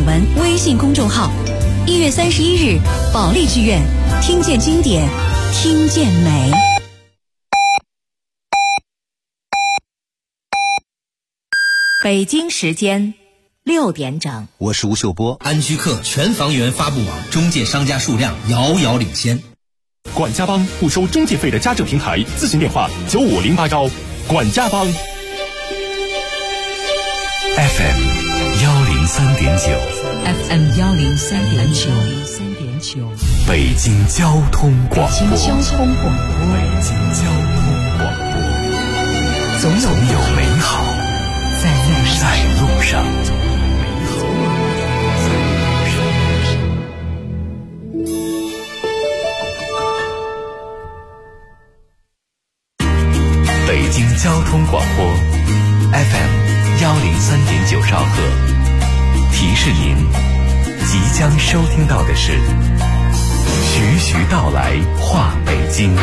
文微信公众号。1月31日，保利剧院，听见经典，听见美。 北京时间6点整， 我是吴秀波。 安居客全房源发布网，中介商家数量遥遥领先。 管家帮不收中介费的家政平台，咨询电话9508管家帮。 FM 103.9 FM 103.9， 北京交通广播。 北京交通广播，总有美好在路上。北京交通广播 FM 103.9兆赫，提示您即将收听到的是徐徐道来话北京。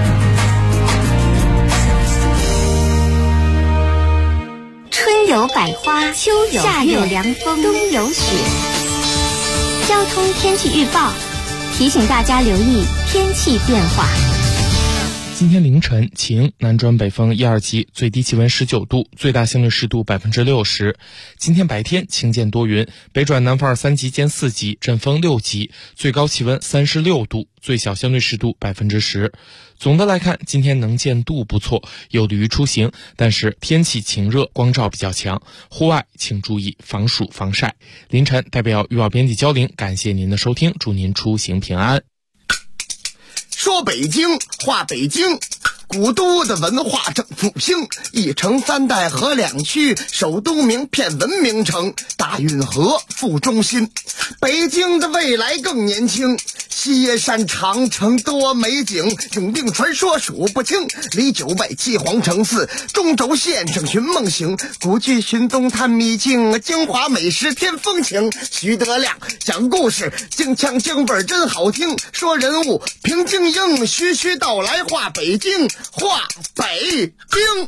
春有百花，秋有夏有凉风，冬有雪。交通天气预报提醒大家留意天气变化。 今天凌晨晴，南转北风1、2级，最低气温19度，最大相对湿度60%。今天白天晴间多云，北转南风2、3级见4级，阵风6级，最高气温36度，最小相对湿度10%。总的来看，今天能见度不错，有利于出行，但是天气晴热，光照比较强，户外请注意防暑防晒。凌晨代表预报编辑焦玲，感谢您的收听，祝您出行平安。 说北京话北京，古都的文化正复兴，一城三代河两区，首都名片文明城，大运河副中心。北京的未来更年轻，西山长城多美景，永定传说数不清，离九外七皇城寺，中轴线上寻梦行，古剧寻踪探秘境，京华美食添风情。徐德亮讲故事，京腔京味真好听，说人物平静应，徐徐道来话北京，话北京。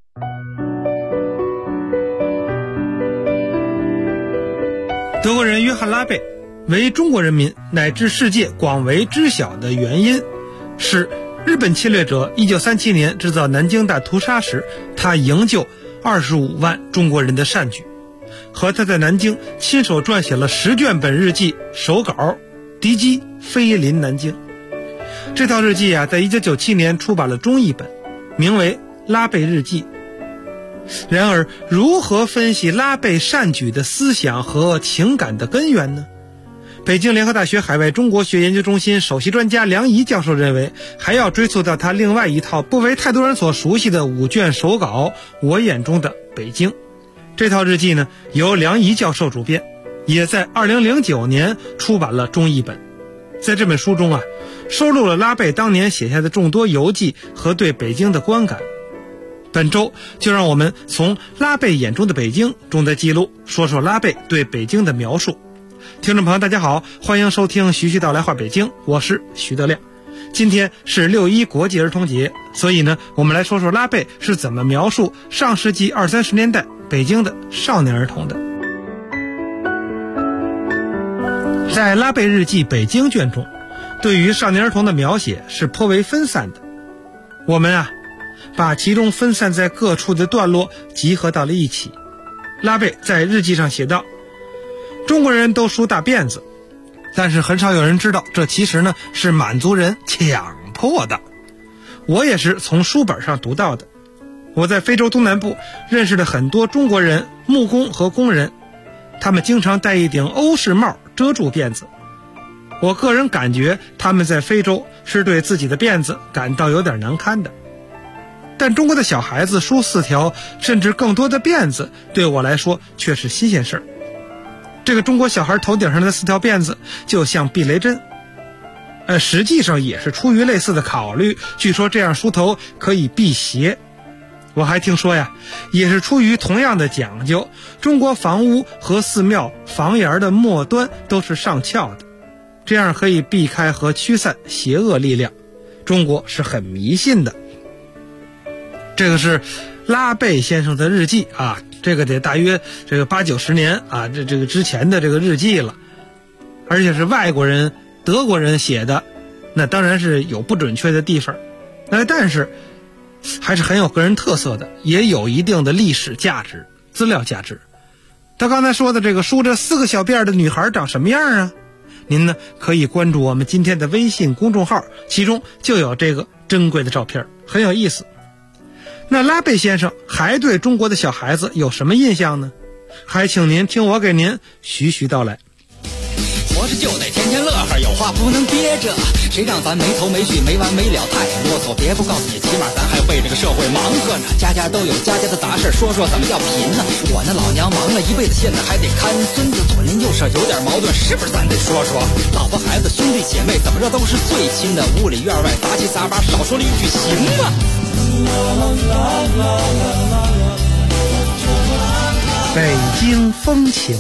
德国人约翰·拉贝为中国人民乃至世界广为知晓的原因是，日本侵略者1937年制造南京大屠杀时，他营救25万中国人的善举，和他在南京亲手撰写了10卷本日记手稿，敌机飞临南京。这套日记在1997年出版了中译本，名为《拉贝日记》。然而，如何分析拉贝善举的思想和情感的根源呢？北京联合大学海外中国学研究中心首席专家梁怡教授认为，还要追溯到他另外一套不为太多人所熟悉的5卷手稿《我眼中的北京》。这套日记呢，由梁怡教授主编，也在2009年出版了中译本。在这本书中收录了拉贝当年写下的众多游记和对北京的观感。本周就让我们从拉贝眼中的北京中的记录，说说拉贝对北京的描述。听众朋友大家好，欢迎收听徐徐道来话北京，我是徐德亮。今天是6·1国际儿童节，所以呢，我们来说说拉贝是怎么描述上世纪20、30年代北京的少年儿童的。在拉贝日记北京卷中，对于少年儿童的描写是颇为分散的。我们把其中分散在各处的段落集合到了一起。拉贝在日记上写道，中国人都梳大辫子，但是很少有人知道，这其实呢是满族人强迫的。我也是从书本上读到的。我在非洲东南部认识了很多中国人木工和工人，他们经常戴一顶欧式帽遮住辫子。我个人感觉他们在非洲是对自己的辫子感到有点难堪的。但中国的小孩子梳4条甚至更多的辫子，对我来说却是新鲜事儿。这个中国小孩头顶上的4条辫子就像避雷针，实际上也是出于类似的考虑，据说这样梳头可以辟邪。我还听说也是出于同样的讲究，中国房屋和寺庙房檐的末端都是上翘的，这样可以避开和驱散邪恶力量。中国是很迷信的。这个是拉贝先生的日记这个得大约这个80-90年啊，这个之前的这个日记了，而且是外国人德国人写的，那当然是有不准确的地方，但是还是很有个人特色的，也有一定的历史价值、资料价值。他刚才说的这个梳着4个小辫的女孩长什么样啊？您呢可以关注我们今天的微信公众号，其中就有这个珍贵的照片，很有意思。那拉贝先生还对中国的小孩子有什么印象呢？还请您听我给您徐徐道来。 活着就得天天乐呵，有话不能憋着，谁让咱没头没绪没完没了太啰嗦，别不告诉你，起码咱还为这个社会忙活呢，家家都有家家的杂事，说说怎么叫贫呢？我那老娘忙了一辈子，现在还得看孙子，左邻右舍有点矛盾，是不是咱得说说？老婆孩子兄弟姐妹怎么着都是最亲的，屋里院外杂七杂八，少说了一句行吗？ 北京风情。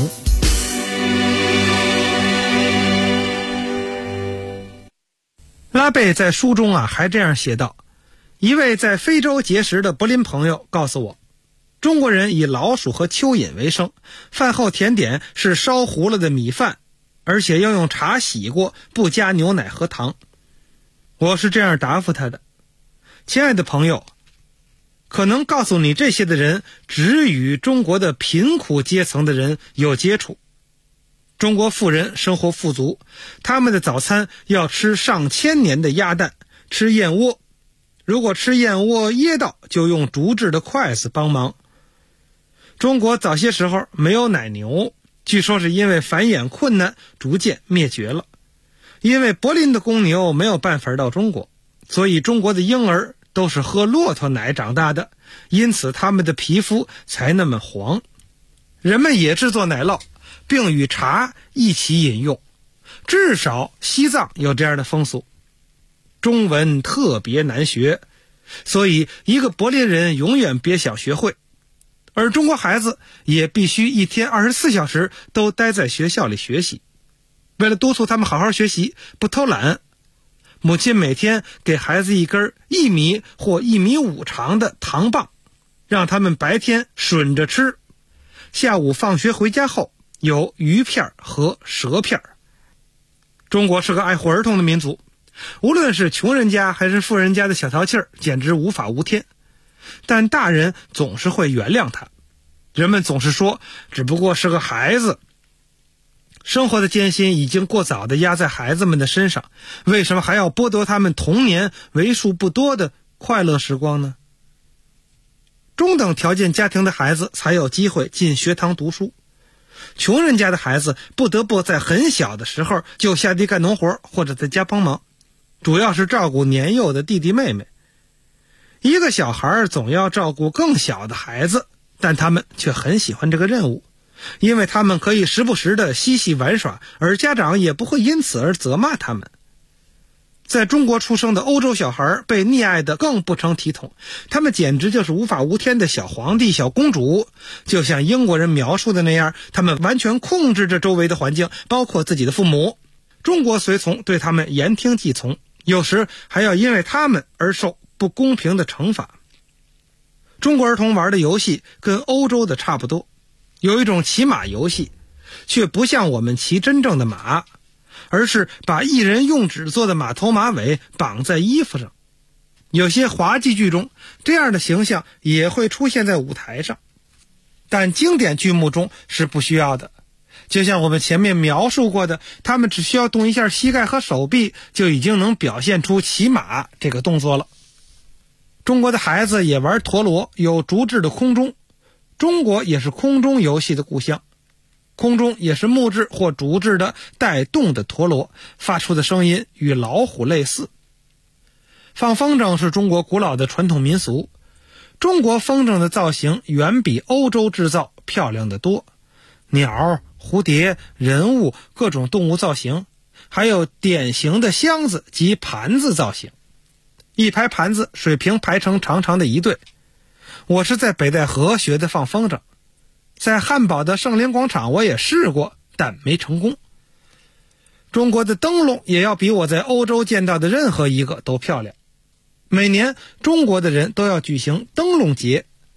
拉贝在书中还这样写道，一位在非洲结识的柏林朋友告诉我，中国人以老鼠和蚯蚓为生，饭后甜点是烧糊了的米饭，而且要用茶洗过，不加牛奶和糖。我是这样答复他的，亲爱的朋友，可能告诉你这些的人只与中国的贫苦阶层的人有接触。中国富人生活富足，他们的早餐要吃上千年的鸭蛋，吃燕窝，如果吃燕窝噎到，就用竹制的筷子帮忙。中国早些时候没有奶牛，据说是因为繁衍困难逐渐灭绝了。因为柏林的公牛没有办法到中国，所以中国的婴儿都是喝骆驼奶长大的，因此他们的皮肤才那么黄。人们也制作奶酪，并与茶一起饮用，至少西藏有这样的风俗。中文特别难学，所以一个柏林人永远别想学会，而中国孩子也必须一天24小时都待在学校里学习。为了督促他们好好学习，不偷懒，母亲每天给孩子一根1米或1.5米长的糖棒，让他们白天吮着吃，下午放学回家后有鱼片和蛇片。中国是个爱护儿童的民族，无论是穷人家还是富人家的小淘气儿，简直无法无天。但大人总是会原谅他，人们总是说只不过是个孩子。生活的艰辛已经过早地压在孩子们的身上，为什么还要剥夺他们童年为数不多的快乐时光呢？中等条件家庭的孩子才有机会进学堂读书，穷人家的孩子不得不在很小的时候就下地干农活，或者在家帮忙，主要是照顾年幼的弟弟妹妹。一个小孩总要照顾更小的孩子，但他们却很喜欢这个任务，因为他们可以时不时的嬉戏玩耍，而家长也不会因此而责骂他们。在中国出生的欧洲小孩被溺爱的更不成体统，他们简直就是无法无天的小皇帝、小公主，就像英国人描述的那样，他们完全控制着周围的环境，包括自己的父母。中国随从对他们言听计从，有时还要因为他们而受不公平的惩罚。中国儿童玩的游戏跟欧洲的差不多，有一种骑马游戏，却不像我们骑真正的马，而是把一人用纸做的马头马尾绑在衣服上。有些滑稽剧中，这样的形象也会出现在舞台上，但经典剧目中是不需要的。就像我们前面描述过的，他们只需要动一下膝盖和手臂，就已经能表现出骑马这个动作了。中国的孩子也玩陀螺，有竹制的空中，中国也是空中游戏的故乡。空中也是木质或竹制的带动的陀螺，发出的声音与老虎类似。放风筝是中国古老的传统民俗，中国风筝的造型远比欧洲制造漂亮得多，鸟、蝴蝶、人物、各种动物造型，还有典型的箱子及盘子造型。一排盘子水平排成长长的一队。我是在北戴河学的放风筝，在汉堡的圣灵广场我也试过，但没成功。中国的灯笼也要比我在欧洲见到的任何一个都漂亮。每年中国的人都要举行灯笼节，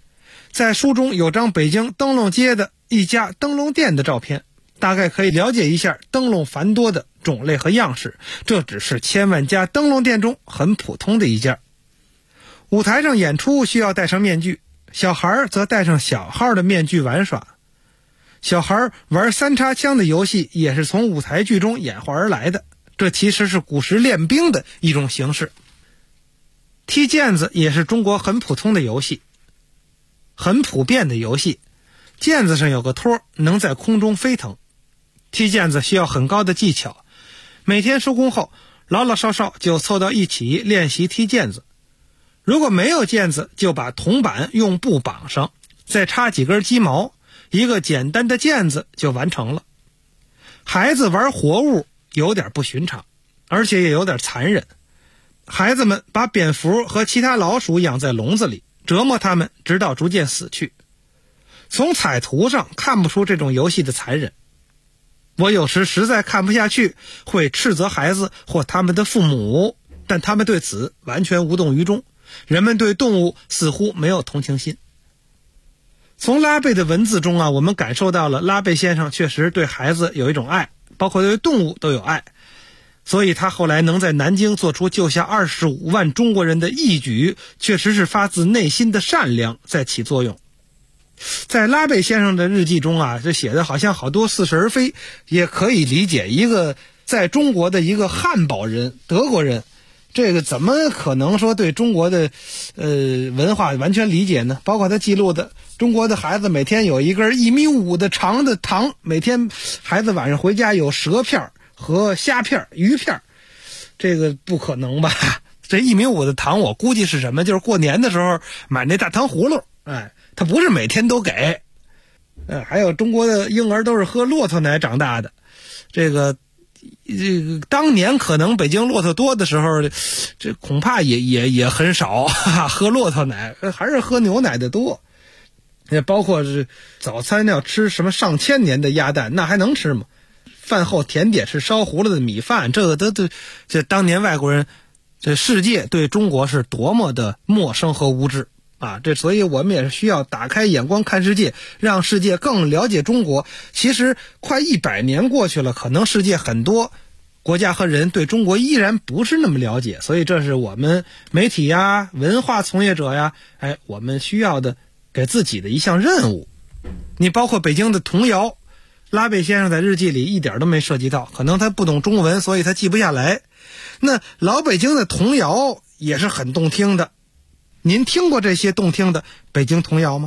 在书中有张北京灯笼街的一家灯笼店的照片，大概可以了解一下灯笼繁多的种类和样式，这只是千万家灯笼店中很普通的一家。舞台上演出需要戴上面具，小孩则戴上小号的面具玩耍。小孩玩三叉枪的游戏也是从舞台剧中演化而来的，这其实是古时练兵的一种形式。踢毽子也是中国很普通的游戏，很普遍的游戏。毽子上有个托，能在空中飞腾。踢毽子需要很高的技巧，每天收工后老老少少就凑到一起练习踢毽子。如果没有毽子，就把铜板用布绑上，再插几根鸡毛，一个简单的毽子就完成了。孩子玩活物有点不寻常，而且也有点残忍。孩子们把蝙蝠和其他老鼠养在笼子里，折磨它们直到逐渐死去。从彩图上看不出这种游戏的残忍。我有时实在看不下去，会斥责孩子或他们的父母，但他们对此完全无动于衷。人们对动物似乎没有同情心。从拉贝的文字中我们感受到了拉贝先生确实对孩子有一种爱，包括对动物都有爱，所以他后来能在南京做出救下25万中国人的义举，确实是发自内心的善良在起作用。在拉贝先生的日记中这写的好像好多似是而非，也可以理解一个在中国的一个汉堡人，德国人，这个怎么可能说对中国的文化完全理解呢？包括他记录的中国的孩子每天有一根1.5米的长的糖，每天孩子晚上回家有蛇片和虾片、鱼片，这个不可能吧？这1.5米的糖我估计是什么？就是过年的时候买那大糖葫芦，他不是每天都给。还有中国的婴儿都是喝骆驼奶长大的，这个当年可能北京骆驼多的时候，这恐怕也很少喝骆驼奶，还是喝牛奶的多。也包括是早餐要吃什么上千年的鸭蛋，那还能吃吗？饭后甜点是烧糊了的米饭，这当年外国人，这世界对中国是多么的陌生和无知所以我们也是需要打开眼光看世界，让世界更了解中国。其实快100年过去了，可能世界很多国家和人对中国依然不是那么了解，所以这是我们媒体文化从业者我们需要的给自己的一项任务。你包括北京的童谣，拉贝先生在日记里一点都没涉及到，可能他不懂中文，所以他记不下来。那老北京的童谣也是很动听的，您听过这些动听的北京童谣吗？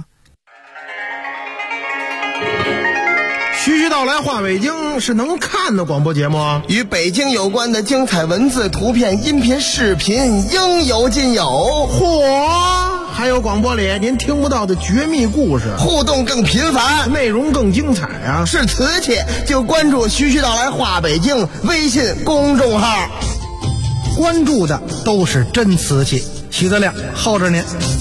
徐徐道来话北京是能看的广播节目， 与北京有关的精彩文字、图片、音频、视频应有尽有。 嚯，还有广播里您听不到的绝密故事， 互动更频繁， 内容更精彩是瓷器就关注徐徐道来话北京微信公众号， 关注的都是真瓷器。徐德亮候着您。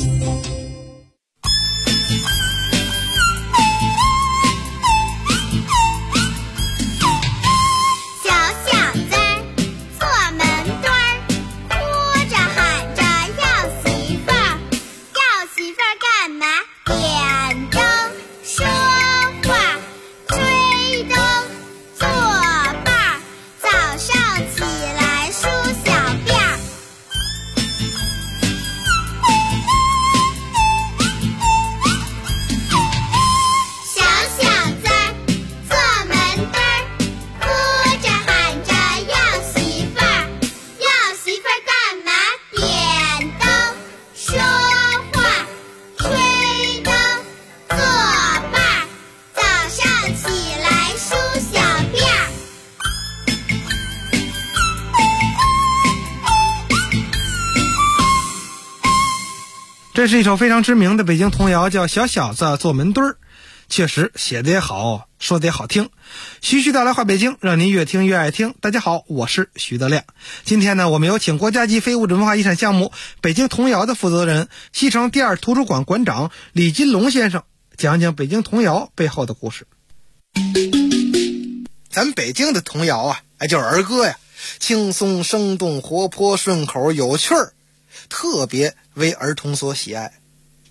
这是一首非常知名的北京童谣，叫《小小子坐门墩儿》，确实写得也好，说得也好听。徐徐道来话北京，让您越听越爱听。大家好，我是徐德亮。今天呢，我们有请国家级非物质文化遗产项目北京童谣的负责人、西城第2图书馆馆长李金龙先生讲讲北京童谣背后的故事。 咱北京的童谣就是儿歌呀，轻松生动活泼顺口有趣儿，特别为儿童所喜爱。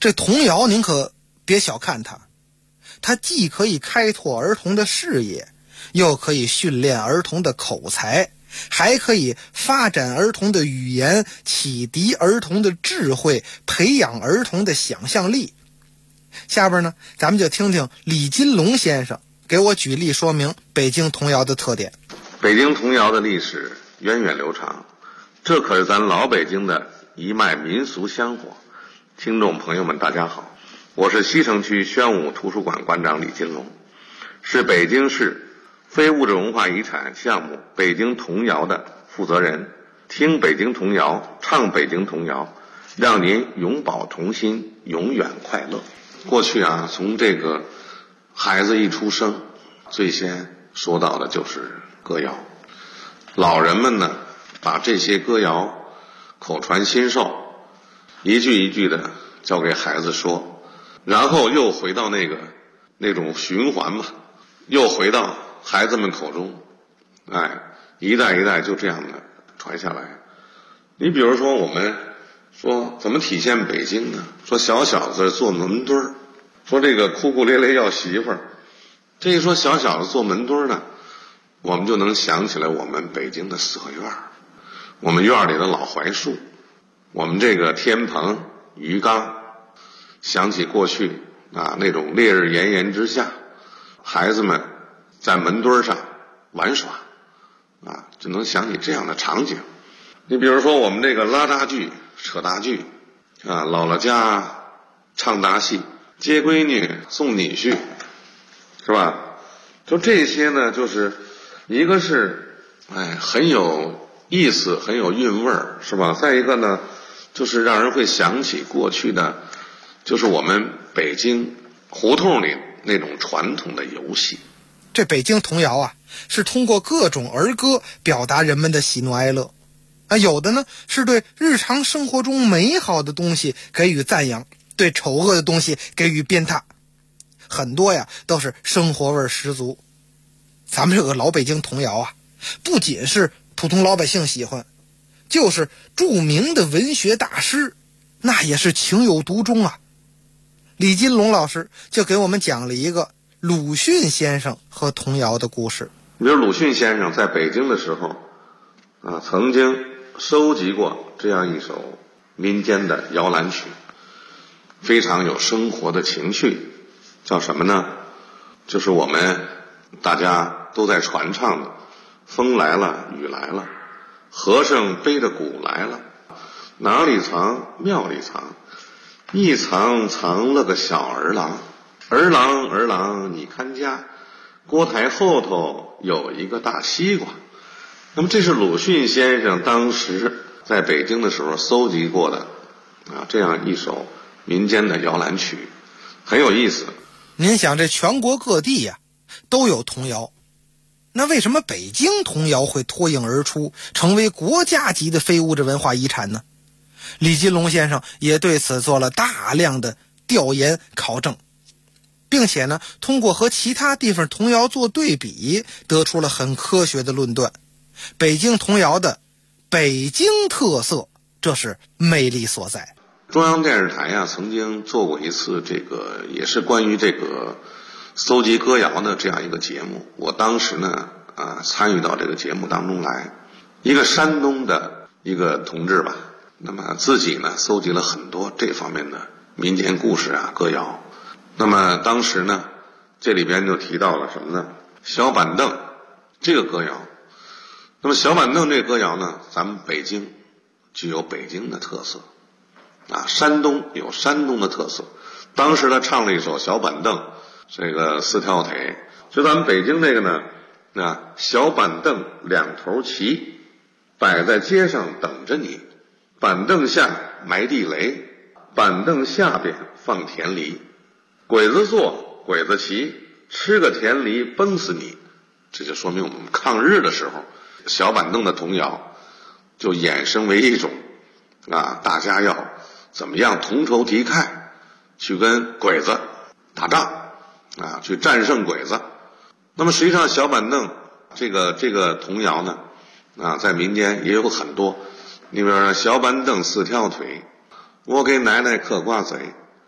这童谣您可别小看它既可以开拓儿童的视野，又可以训练儿童的口才，还可以发展儿童的语言，启迪儿童的智慧，培养儿童的想象力。下边呢，咱们就听听李金龙先生给我举例说明北京童谣的特点。 北京童谣的历史源远流长，这可是咱老北京的一脉民俗香火。听众朋友们大家好，我是西城区宣武图书馆馆长李金龙，是北京市非物质文化遗产项目北京童谣的负责人。听北京童谣，唱北京童谣，让您永葆童心，永远快乐。过去啊，从这个孩子一出生，最先说到的就是歌谣。老人们呢，把这些歌谣口传心授，一句一句的教给孩子说，然后又回到那种循环吧，又回到孩子们口中，一代一代就这样的传下来。你比如说，我们说怎么体现北京呢？说小小子做门墩儿，说这个哭哭咧咧要媳妇儿。这一说小小子做门墩儿呢，我们就能想起来我们北京的四合院，我们院里的老槐树，我们这个天棚鱼缸，想起过去那种烈日炎炎之下，孩子们在门墩上玩耍就能想起这样的场景。你比如说我们这个拉大锯扯大锯姥姥家唱大戏，接闺女送女婿，是吧？就这些呢，就是一个是很有意思，很有韵味儿，是吧？再一个呢，就是让人会想起过去的，就是我们北京胡同里那种传统的游戏。 这北京童谣是通过各种儿歌表达人们的喜怒哀乐有的呢是对日常生活中美好的东西给予赞扬，对丑恶的东西给予鞭挞，很多都是生活味十足。咱们这个老北京童谣不仅是普通老百姓喜欢，就是著名的文学大师那也是情有独钟李金龙老师就给我们讲了一个鲁迅先生和童谣的故事。 比如鲁迅先生在北京的时候曾经收集过这样一首民间的摇篮曲，非常有生活的情绪，叫什么呢？就是我们大家都在传唱的风来了雨来了，和尚背着鼓来了，哪里藏庙里藏，一藏藏了个小儿郎，儿郎儿郎你看家，锅台后头有一个大西瓜。那么这是鲁迅先生当时在北京的时候搜集过的这样一首民间的摇篮曲，很有意思。 您想，这全国各地都有童谣，那为什么北京童谣会脱颖而出，成为国家级的非物质文化遗产呢？李金龙先生也对此做了大量的调研考证，并且呢，通过和其他地方童谣做对比，得出了很科学的论断。北京童谣的北京特色，这是魅力所在。 中央电视台曾经做过一次这个也是关于这个搜集歌谣的这样一个节目，我当时呢参与到这个节目当中来。一个山东的一个同志吧，那么自己呢搜集了很多这方面的民间故事歌谣。那么当时呢这里边就提到了什么呢？小板凳这个歌谣。那么小板凳这个歌谣呢，咱们北京具有北京的特色山东有山东的特色。当时他唱了一首小板凳，这个四条腿，就咱们北京这个呢小板凳两头齐，摆在街上等着你，板凳下埋地雷，板凳下边放田梨，鬼子坐鬼子骑，吃个田梨崩死你。这就说明我们抗日的时候小板凳的童谣就衍生为一种大家要怎么样同仇敌忾，去跟鬼子打仗去战胜鬼子。那么实际上小板凳这个童谣呢在民间也有很多。你比如说小板凳四条腿，我给奶奶嗑瓜子，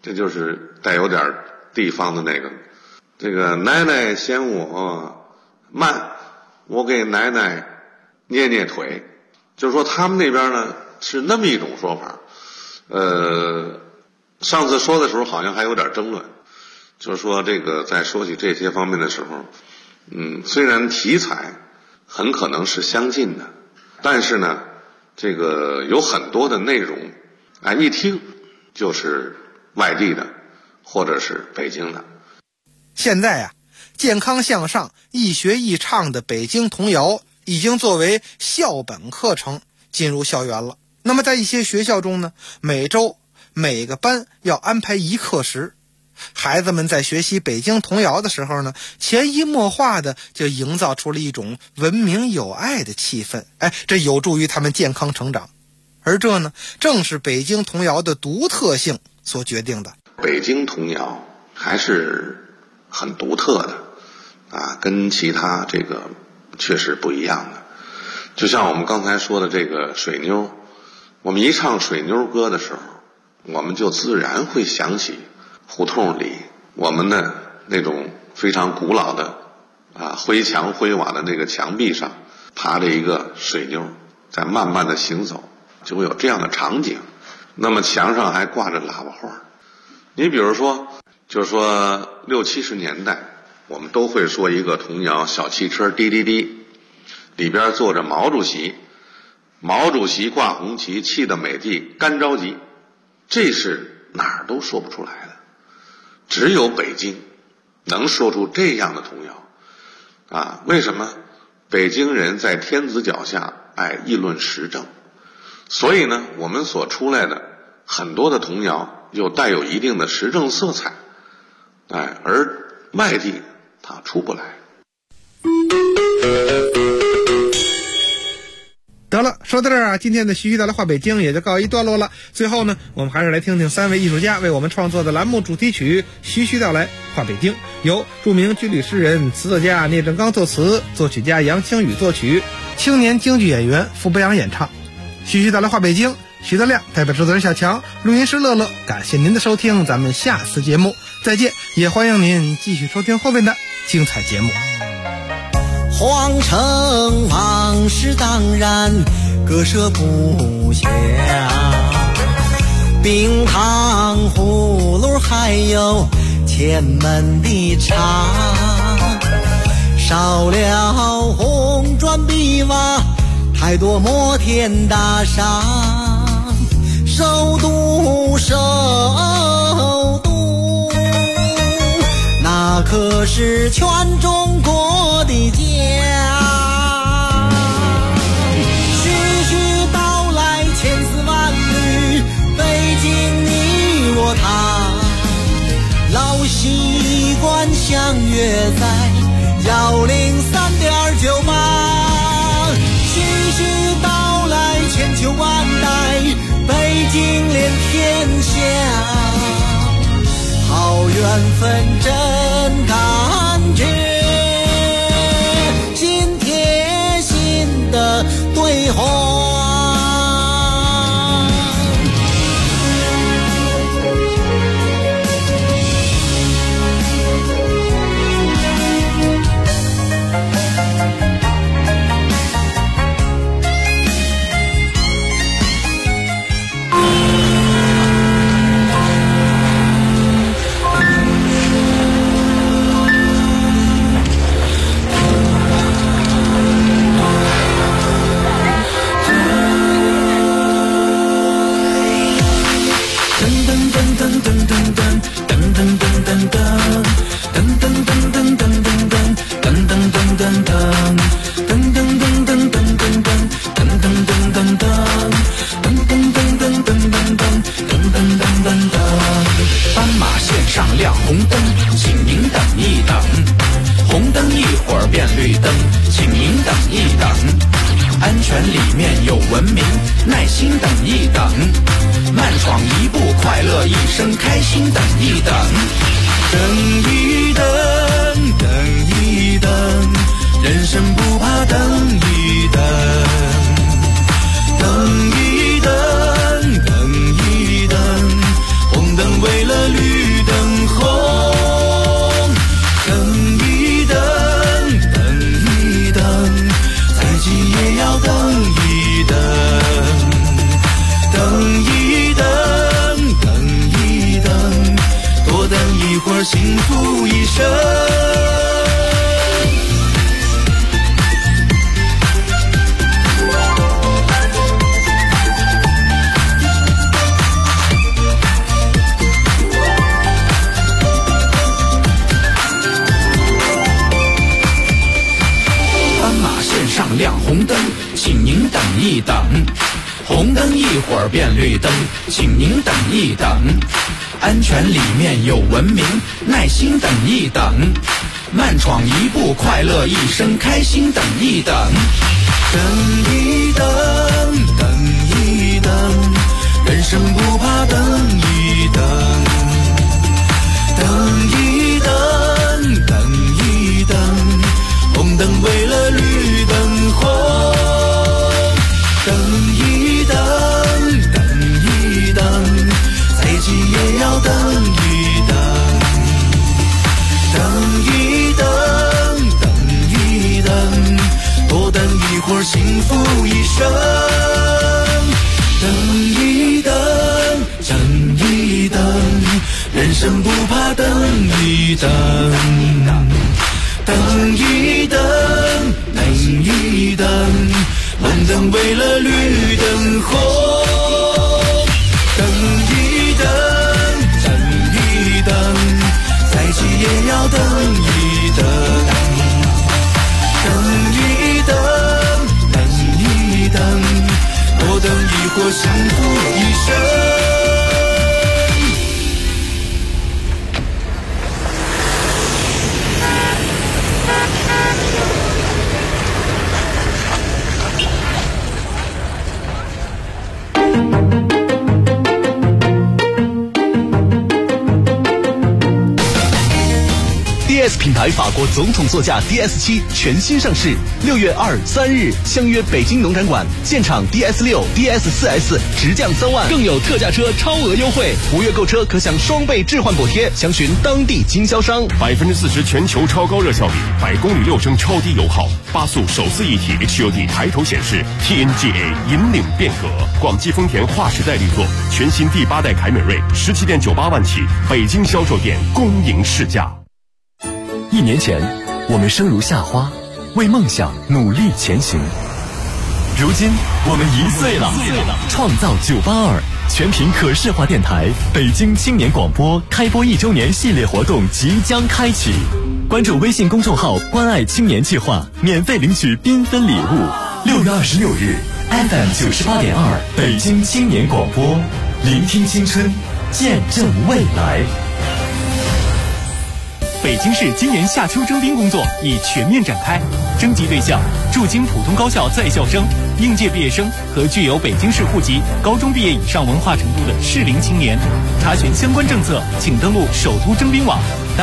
这就是带有点地方的那个。这个奶奶嫌我慢，我给奶奶捏捏腿，就是说他们那边呢是那么一种说法。上次说的时候好像还有点争论，就是说这个在说起这些方面的时候，虽然题材很可能是相近的，但是呢，这个有很多的内容，一听就是外地的，或者是北京的。 现在啊，健康向上、易学易唱的北京童谣已经作为校本课程进入校园了。那么在一些学校中呢，每周每个班要安排一课时，孩子们在学习北京童谣的时候呢，潜移默化的就营造出了一种文明友爱的气氛，这有助于他们健康成长。而这呢，正是北京童谣的独特性所决定的。 北京童谣还是很独特的跟其他这个确实不一样的。就像我们刚才说的这个水妞，我们一唱水妞歌的时候，我们就自然会想起胡同里我们的那种非常古老的灰墙灰瓦的那个墙壁上爬着一个水妞在慢慢的行走，就会有这样的场景。那么墙上还挂着喇叭话。你比如说，就是说60、70年代我们都会说一个童谣，小汽车滴滴滴，里边坐着毛主席，毛主席挂红旗，气得美帝干着急。这是哪儿都说不出来的，只有北京能说出这样的童谣为什么？北京人在天子脚下爱议论时政，所以呢，我们所出来的很多的童谣又带有一定的时政色彩，而外地它出不来。 得了，说到这儿今天的徐徐的话北京也就告一段落了。最后呢，我们还是来听听3位艺术家为我们创作的栏目主题曲《徐徐道来话北京》，由著名军旅诗人、词作家聂政刚作词，作曲家杨清宇作曲，青年京剧演员傅博洋演唱。徐徐道来话北京，徐德亮代表制作人小强，录音师乐乐，感谢您的收听，咱们下次节目再见，也欢迎您继续收听后面的精彩节目。 皇城往事当然割舍不下，冰糖葫芦还有前门的茶，少了红砖碧瓦，太多摩天大厦，首都那可是全中国的家。徐徐道来千丝万缕，北京你我他，老习惯相约在103.98。徐徐道来千秋万代，北京连天下，好缘分真感觉，心贴心的对话。 斑马线上亮红灯，请您等一等。红灯一会儿变绿灯，请您等一等。安全里面有文明，耐心等一等。慢闯一步，快乐一生，开心等一等。等一等，等一等，人生不怕等一等。等一等，等一等，红灯为了绿亮红灯，请您等一等。红灯一会儿变绿灯，请您等一等。安全里面有文明，耐心等一等。慢闯一步，快乐一生，开心等一等。 等一等，等一等，人生不怕等一等。等一等，等一等，红灯为了绿灯红。等一等，等一等，再急也要等一等。等一等，等一等，多等一会儿幸福一生。等一等，等一等，人生不怕等一等。等一等，等一等，红灯为了绿灯红。等一等，等一等，再急也要等一等。等一等，等一等，多等一会儿幸福一生。 DS 品牌法国总统座驾 DS7 全新上市，6月2、3日相约北京农展馆，现场 DS6、DS4S 直降3万，更有特价车超额优惠，5月购车可享双倍置换补贴，详询当地经销商。 40%全球超高热效率，100公里6升超低油耗，8速手自一体 HUD 抬头显示 ，TNGA 引领变革。广汽丰田划时代力作，全新第8代凯美瑞17.98万起，北京销售店公营试驾。 1年前，我们生如夏花，为梦想努力前行。如今，我们1岁了。创造982全频可视化电台北京青年广播开播1周年系列活动即将开启，关注微信公众号“关爱青年计划”，免费领取缤纷礼物。6月26日 ，FM 98.2北京青年广播，聆听青春，见证未来。 北京市今年夏秋征兵工作已全面展开，征集对象驻京普通高校在校生、应届毕业生和具有北京市户籍、高中毕业以上文化程度的适龄青年。查询相关政策，请登录首都征兵网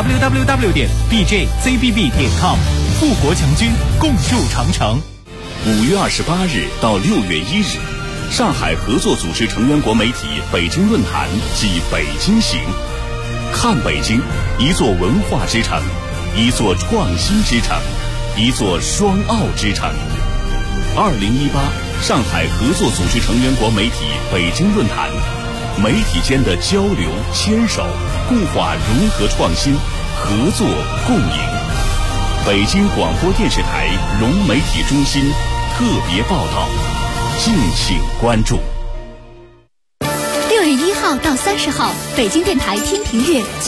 www.bjzbb.com。富国强军，共筑长城。 5月28日到6月1日，上海合作组织成员国媒体北京论坛暨北京行。看北京，一座文化之城，一座创新之城，一座双奥之城。2018上海合作组织成员国媒体北京论坛，媒体间的交流牵手，固化融合创新，合作共赢。北京广播电视台融媒体中心特别报道，敬请关注。 6月1号到30号，北京电台听评月